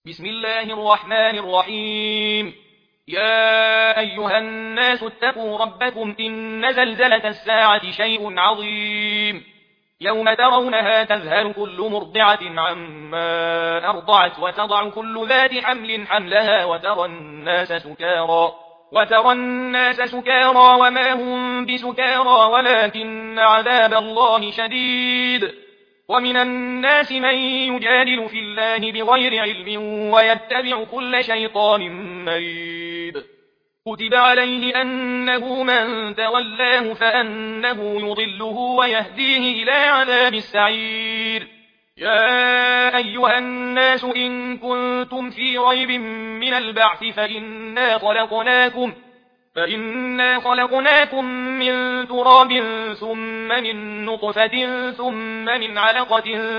بسم الله الرحمن الرحيم. يا أيها الناس اتقوا ربكم إن زلزلة الساعة شيء عظيم. يوم ترونها تذهل كل مرضعة عما أرضعت وتضع كل ذات حمل حملها وترى الناس سكارى وما هم بسكارى ولكن عذاب الله شديد. ومن الناس من يجادل في الله بغير علم ويتبع كل شيطان مريد. كتب عليه أنه من تولاه فأنه يضله ويهديه إلى عذاب السعير. يا أيها الناس إن كنتم في ريب من البعث فإنا خلقناكم من تراب ثم من نطفة ثم من علقة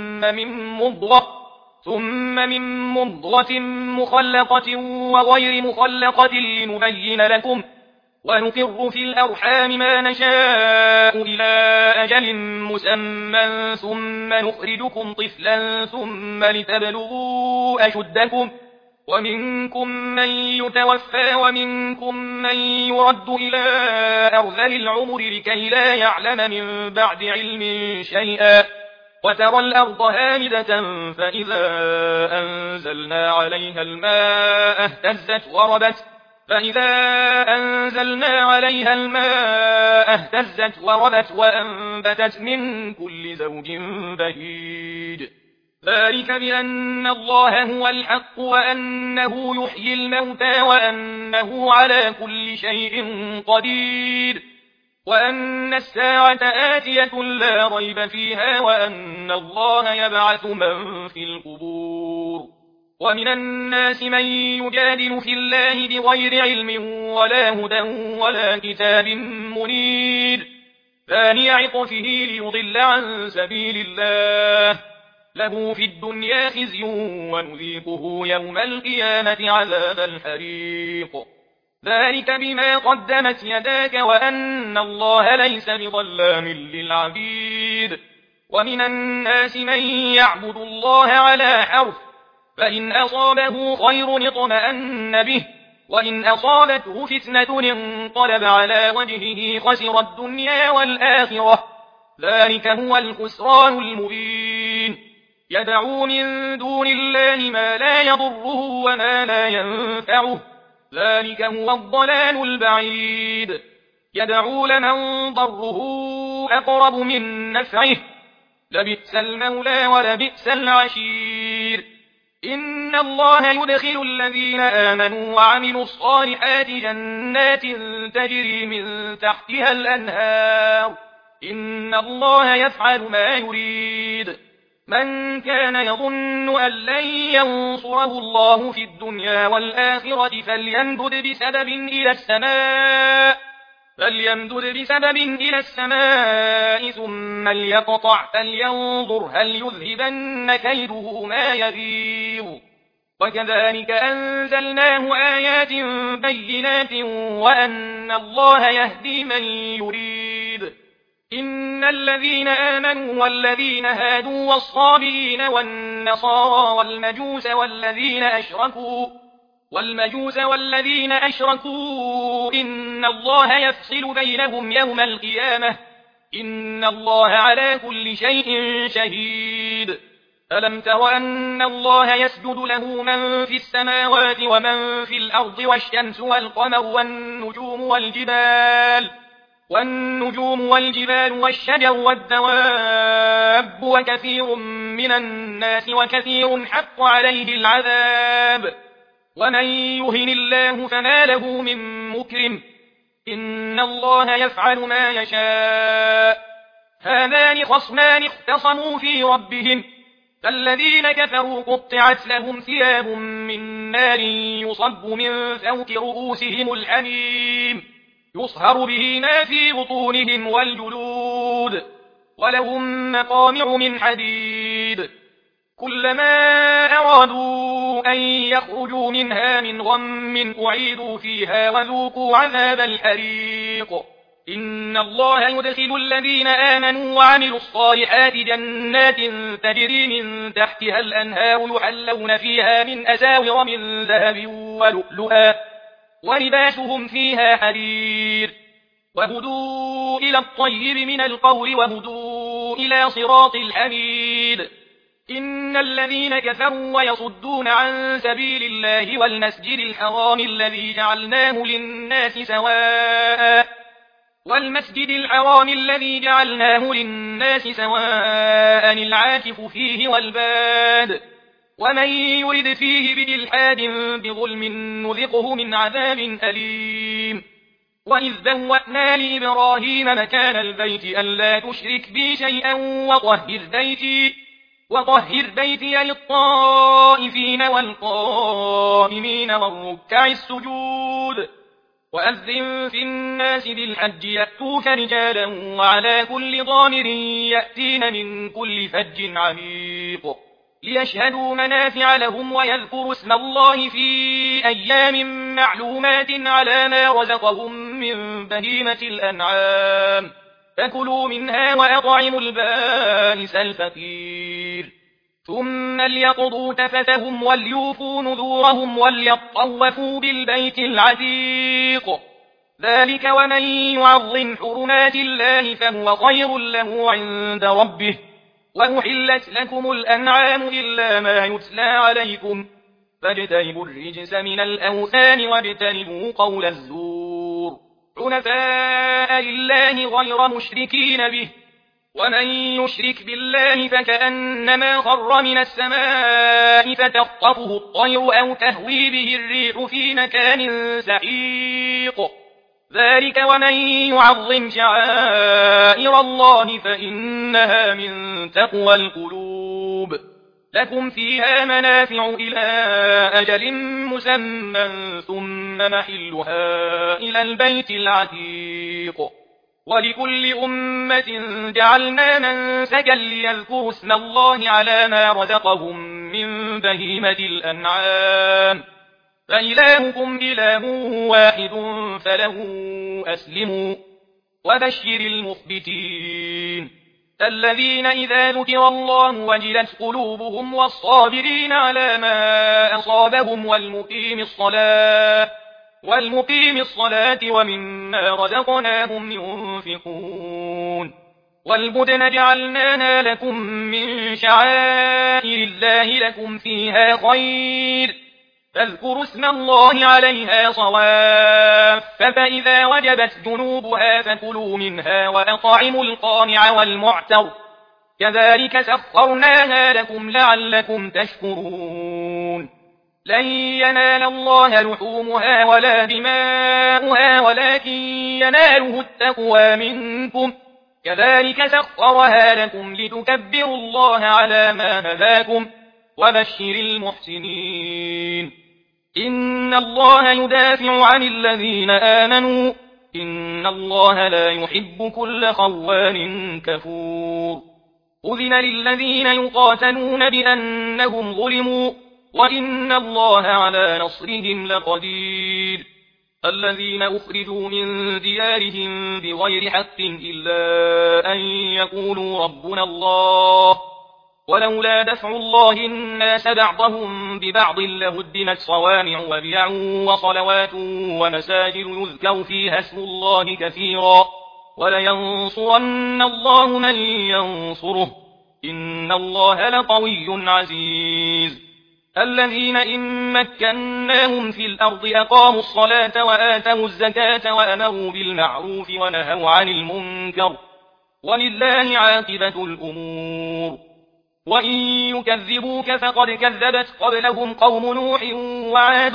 ثم من مضغة مخلقة وغير مخلقة لنبين لكم ونقر في الأرحام ما نشاء إلى أجل مسمى ثم نخرجكم طفلا ثم لتبلغوا أشدكم ومنكم من يتوفى ومنكم من يرد إلى أرذل العمر لكي لا يعلم من بعد علم شيئا. وترى الأرض هامدة فإذا أنزلنا عليها الماء اهتزت وربت وأنبتت من كل زوج بهيج. ذلك بأن الله هو الحق وأنه يحيي الموتى وأنه على كل شيء قدير وأن الساعة آتية لا ريب فيها وأن الله يبعث من في القبور. ومن الناس من يجادل في الله بغير علم ولا هدى ولا كتاب منير. ثاني عطفه ليضل عن سبيل الله له في الدنيا خزي ونذيقه يوم القيامة عذاب الحريق. ذلك بما قدمت يداك وأن الله ليس بظلام للعبيد. ومن الناس من يعبد الله على حرف فإن أصابه خير اطمأن به وإن أصابته فتنة انقلب على وجهه خسر الدنيا والآخرة. ذلك هو الخسران المبين. يدعو من دون الله ما لا يضره وما لا ينفعه. ذلك هو الضلال البعيد. يدعو لمن ضره أقرب من نفعه لبئس المولى ولبئس العشير. إن الله يدخل الذين آمنوا وعملوا الصالحات جنات تجري من تحتها الأنهار. إن الله يفعل ما يريد. من كان يظن أن لن ينصره الله في الدنيا والآخرة فليمدد بسبب إلى السماء ثم ليقطع فلينظر هل يذهبن كيده ما يغيظ. وكذلك أنزلناه آيات بينات وأن الله يهدي من يريد. إن الذين آمنوا والذين هادوا والصابئين والنصارى والمجوس والذين أشركوا إن الله يفصل بينهم يوم القيامة. إن الله على كل شيء شهيد. ألم تر أن الله يسجد له من في السماوات ومن في الأرض والشمس والقمر والنجوم والجبال والشجر والدواب وكثير من الناس وكثير حق عليه العذاب. ومن يهن الله فما له من مكرم. إن الله يفعل ما يشاء. هذان خصمان اختصموا في ربهم فالذين كفروا قطعت لهم ثياب من نار يصب من فوق رؤوسهم الحميم يصهر به ما في بطونهم والجلود ولهم مقامع من حديد. كلما أرادوا أن يخرجوا منها من غم أعيدوا فيها وذوقوا عذاب الحريق. إن الله يدخل الذين آمنوا وعملوا الصالحات جنات تجري من تحتها الأنهار يحلون فيها من أساور من ذهب ولؤلؤا ولباسهم فيها حرير وهدوا إلى الطيب من القول وهدوا إلى صراط الحميد. إن الذين كفروا ويصدون عن سبيل الله والمسجد الحرام الذي جعلناه للناس سواء العاكف فيه والباد ومن يرد فيه بإلحاد بظلم نذقه من عذاب أليم. وإذ بوأنا لإبراهيم مكان البيت ألا تشرك بي شيئا وطهر بيتي للطائفين والقائمين والركع السجود. وأذن في الناس بالحج يأتوك رجالا وعلى كل ضامر يأتين من كل فج عميق ليشهدوا منافع لهم ويذكروا اسم الله في أيام معلومات على ما رزقهم من بهيمة الأنعام فكلوا منها وأطعموا البائس الفقير ثم ليقضوا تفثهم وليوفوا نذورهم وليطوفوا بالبيت العتيق. ذلك ومن يعظم حرمات الله فهو خير له عند ربه. وأحلت لكم الأنعام إلا ما يتلى عليكم فاجتنبوا الرجس من الأوثان واجتنبوا قول الزور حنفاء لله غير مشركين به. ومن يشرك بالله فكأنما خر من السماء فتخطفه الطير أو تهوي به الريح في مكان سحيق. ذلك ومن يعظم شعائر الله فإنها من تقوى القلوب. لكم فيها منافع إلى أجل مسمى ثم محلها إلى البيت العتيق. ولكل أمة جعلنا منسكا ليذكروا اسم الله على ما رزقهم من بهيمة الأنعام فإلهكم إله واحد فله أسلموا. وبشر المخبتين الذين إذا ذكر الله وجلت قلوبهم والصابرين على ما أصابهم والمقيم الصلاة ومما رزقناهم ينفقون. والبدن جعلناها لكم من شعائر الله لكم فيها خير فاذكروا اسم الله عليها صواف فإذا وجبت جنوبها فكلوا منها وأطعموا القانع والمعتر كذلك سخرناها لكم لعلكم تشكرون. لن ينال الله لحومها ولا دماؤها ولكن يناله التقوى منكم كذلك سخرها لكم لتكبروا الله على ما هداكم وبشر المحسنين. إن الله يدافع عن الذين آمنوا إن الله لا يحب كل خوان كفور. أذن للذين يقاتلون بأنهم ظلموا وإن الله على نصرهم لقدير. الذين أخرجوا من ديارهم بغير حق إلا أن يقولوا ربنا الله ولولا دفع الله الناس بعضهم ببعض لهدمت صوامع وبيع وصلوات ومساجد يذكر فيها اسم الله كثيرا ولينصرن الله من ينصره إن الله لقوي عزيز. الذين إن مكناهم في الأرض أقاموا الصلاة وآتوا الزكاة وأمروا بالمعروف ونهوا عن المنكر ولله عاقبة الأمور. وإن يكذبوك فقد كذبت قبلهم قوم نوح وعاد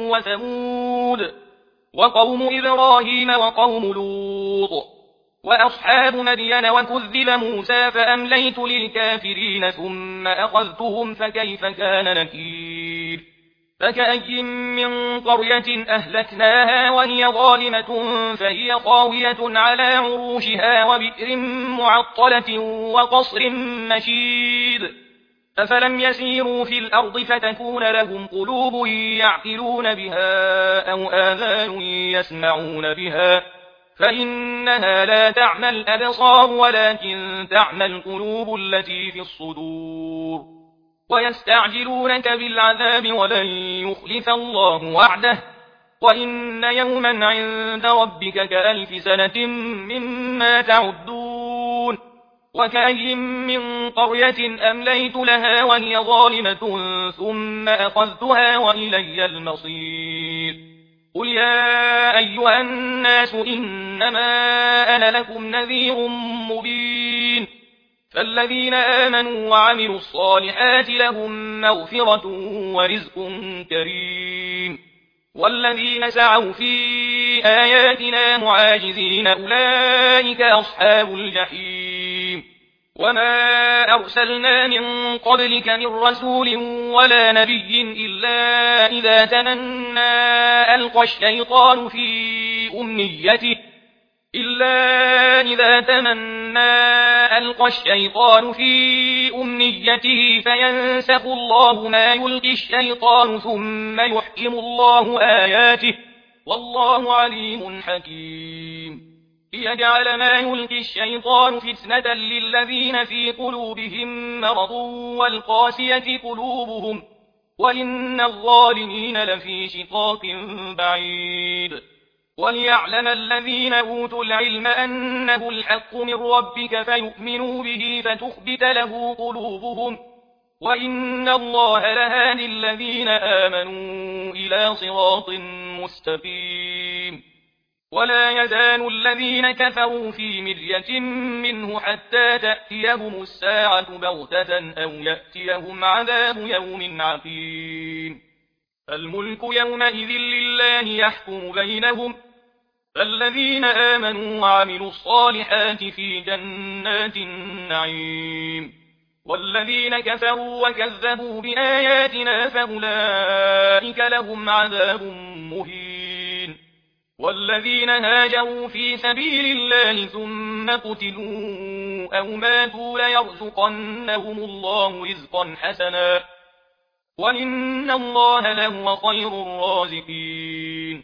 وثمود وقوم إبراهيم وقوم لوط وأصحاب مدين وكذب موسى فأمليت للكافرين ثم أخذتهم فكيف كان نكير. فكأي من قرية أهلكناها وهي ظالمة فهي خاوية على عروشها وبئر معطلة وقصر مشيد. أفلم يسيروا في الأرض فتكون لهم قلوب يعقلون بها أو آذان يسمعون بها فإنها لا تعمى الأبصار ولكن تعمى القلوب التي في الصدور ويستعجلونك بالعذاب ولن يخلف الله وعده وإن يوما عند ربك كألف سنة مما تعدون وكأي من قرية أمليت لها وهي ظالمة ثم أخذتها وإلي المصير قل يا أيها الناس إنما أنا لكم نذير مبين فالذين آمنوا وعملوا الصالحات لهم مغفرة ورزق كريم والذين سعوا في آياتنا معاجزين أولئك أصحاب الجحيم وما أرسلنا من قبلك من رسول ولا نبي إلا إذا تمنى ألقى الشيطان في أمنيته فينسخ الله ما يلقي الشيطان ثم يحكم الله آياته والله عليم حكيم ليجعل ما يلقي الشيطان فتنة للذين في قلوبهم مرض والقاسية قلوبهم وإن الظالمين لفي شقاق بعيد وليعلم الذين أوتوا العلم أنه الحق من ربك فيؤمنوا به فتخبت له قلوبهم وإن الله لهادي الذين آمنوا إلى صراط مستقيم ولا يزال الذين كفروا في مرية منه حتى تأتيهم الساعة بغتة أو يأتيهم عذاب يوم عقيم الملك يومئذ لله يحكم بينهم فالذين آمنوا وعملوا الصالحات في جنات النعيم والذين كفروا وكذبوا بآياتنا فأولئك لهم عذاب مهين والذين هاجروا في سبيل الله ثم قتلوا أو ماتوا ليرزقنهم الله رزقا حسنا وإن الله لهو خير الرازقين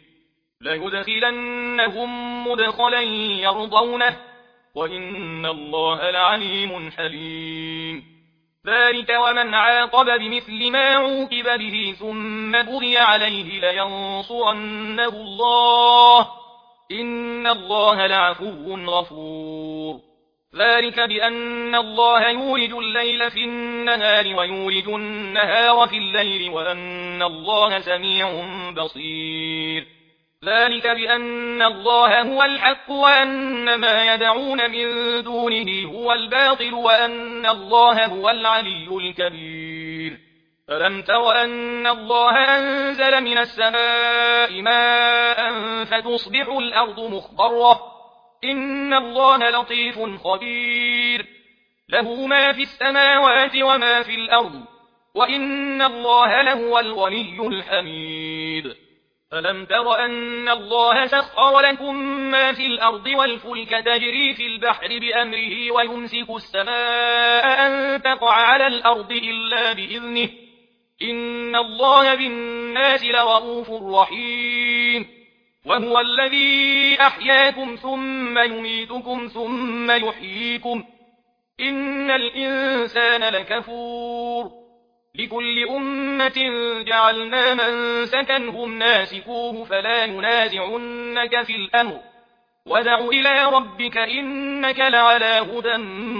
ليدخلنهم مدخلا يرضونه وإن الله لعليم حليم ذلك ومن عاقب بمثل ما عوقب به ثم بغي عليه لينصرنه الله إن الله لعفو غفور ذلك بأن الله يولج الليل في النهار ويولج النهار في الليل وأن الله سميع بصير ذلك بأن الله هو الحق وأن ما يدعون من دونه هو الباطل وأن الله هو العلي الكبير فلم تر أن الله أنزل من السماء ماء فتصبح الأرض مخضرة إن الله لطيف خبير له ما في السماوات وما في الأرض وإن الله لهو الغني الحميد فلم تر أن الله سخر لكم ما في الأرض والفلك تجري في البحر بأمره ويمسك السماء أن تقع على الأرض إلا بإذنه إن الله بالناس لرؤوف رحيم وهو الذي أحياكم ثم يميتكم ثم يحييكم إن الإنسان لكفور لكل أمة جعلنا منسكا هم ناسكوه فلا ينازعنك في الأمر ودع إلى ربك إنك لعلى هدى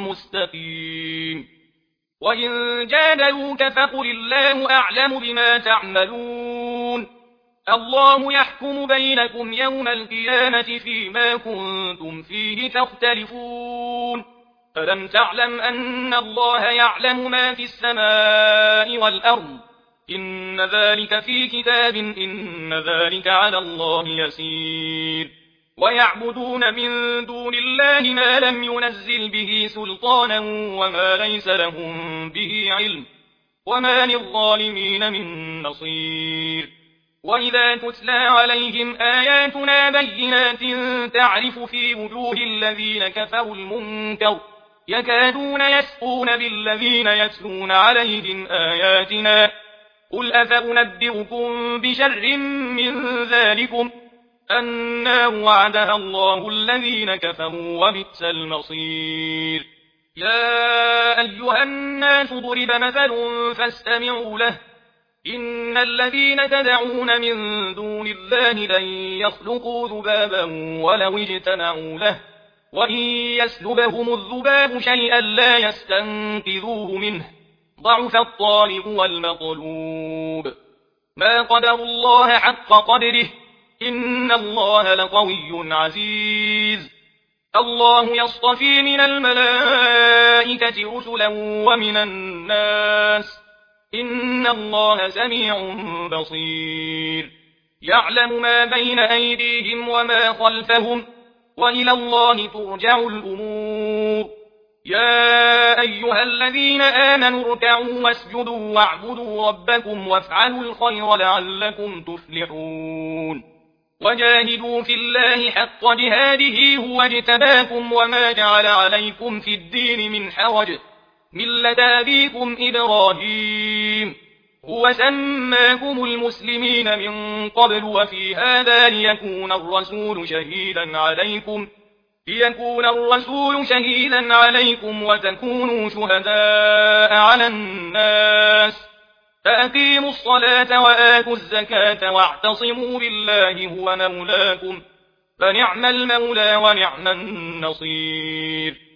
مستقيم وإن جادلوك فقل الله أعلم بما تعملون الله يحكم بينكم يوم القيامة فيما كنتم فيه تختلفون فلم تعلم أن الله يعلم ما في السماء والأرض إن ذلك في كتاب إن ذلك على الله يسير ويعبدون من دون الله ما لم ينزل به سلطانا وما ليس لهم به علم وما للظالمين من نصير وإذا تتلى عليهم آياتنا بينات تعرف في وجوه الذين كفروا المنكر يكادون يسقون بالذين يتلون عليهم آياتنا قل أفأنبئكم بشر من ذلكم النار وعدها الله الذين كفروا وبئس المصير. يا أيها الناس ضرب مثل فاستمعوا له. إن الذين تدعون من دون الله لن يخلقوا ذبابا ولو اجتمعوا له، وإن يسلبهم الذباب شيئا لا يستنقذوه منه، ضعف الطالب والمطلوب. ما قدر الله حق قدره، إن الله لقوي عزيز. الله يصطفي من الملائكة رسلا ومن الناس، إن الله سميع بصير. يعلم ما بين أيديهم وما خلفهم، وإلى الله ترجع الأمور. يا أيها الذين آمنوا اركعوا واسجدوا واعبدوا ربكم وافعلوا الخير لعلكم تفلحون. وجاهدوا في الله حق جهاده هو اجتباكم وما جعل عليكم في الدين من حرج، ملة أبيكم إبراهيم هو سماكم المسلمين من قبل وفي هذا ليكون الرسول شهيدا عليكم وتكونوا شهداء على الناس. فأقيموا الصلاة وآتوا الزكاة واعتصموا بالله هو مولاكم، فنعم المولى ونعم النصير.